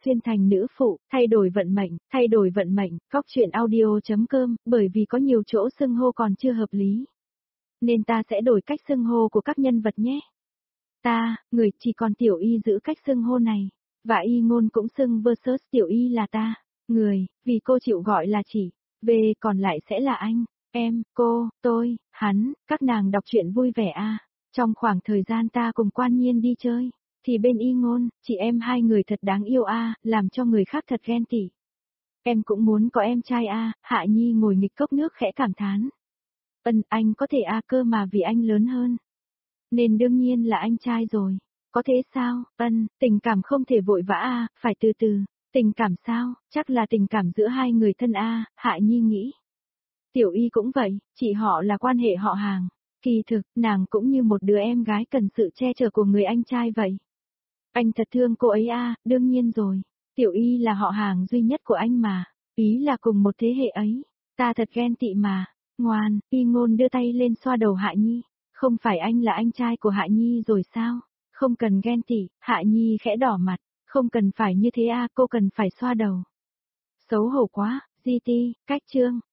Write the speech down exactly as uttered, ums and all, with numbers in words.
xuyên thành nữ phụ, thay đổi vận mệnh, thay đổi vận mệnh, góc chuyện audio.com, bởi vì có nhiều chỗ xưng hô còn chưa hợp lý. Nên ta sẽ đổi cách xưng hô của các nhân vật nhé. Ta, người, chỉ còn Tiểu Y giữ cách xưng hô này, và Y Ngôn cũng xưng versus Tiểu Y là ta, người, vì cô chịu gọi là chị, về còn lại sẽ là anh, em, cô, tôi, hắn, các nàng đọc truyện vui vẻ a. Trong khoảng thời gian ta cùng Quan Nhiên đi chơi, thì bên Y Ngôn, chị em hai người thật đáng yêu a, làm cho người khác thật ghen tị. Em cũng muốn có em trai a, Hạ Nhi ngồi nghịch cốc nước khẽ cảm thán. Ân, anh có thể a cơ mà vì anh lớn hơn. Nên đương nhiên là anh trai rồi. Có thế sao? Ân, tình cảm không thể vội vã a, phải từ từ. Tình cảm sao? Chắc là tình cảm giữa hai người thân a, Hạ Nhi nghĩ. Tiểu Y cũng vậy, chị họ là quan hệ họ hàng. Kỳ thực, nàng cũng như một đứa em gái cần sự che chở của người anh trai vậy. Anh thật thương cô ấy a, đương nhiên rồi. Tiểu Y là họ hàng duy nhất của anh mà. Ý là cùng một thế hệ ấy. Ta thật ghen tị mà. Ngoan, Y Ngôn đưa tay lên xoa đầu Hạ Nhi. Không phải anh là anh trai của Hạ Nhi rồi sao? Không cần ghen tị, Hạ Nhi khẽ đỏ mặt. Không cần phải như thế a, cô cần phải xoa đầu. Xấu hổ quá, gi ti, cách chương.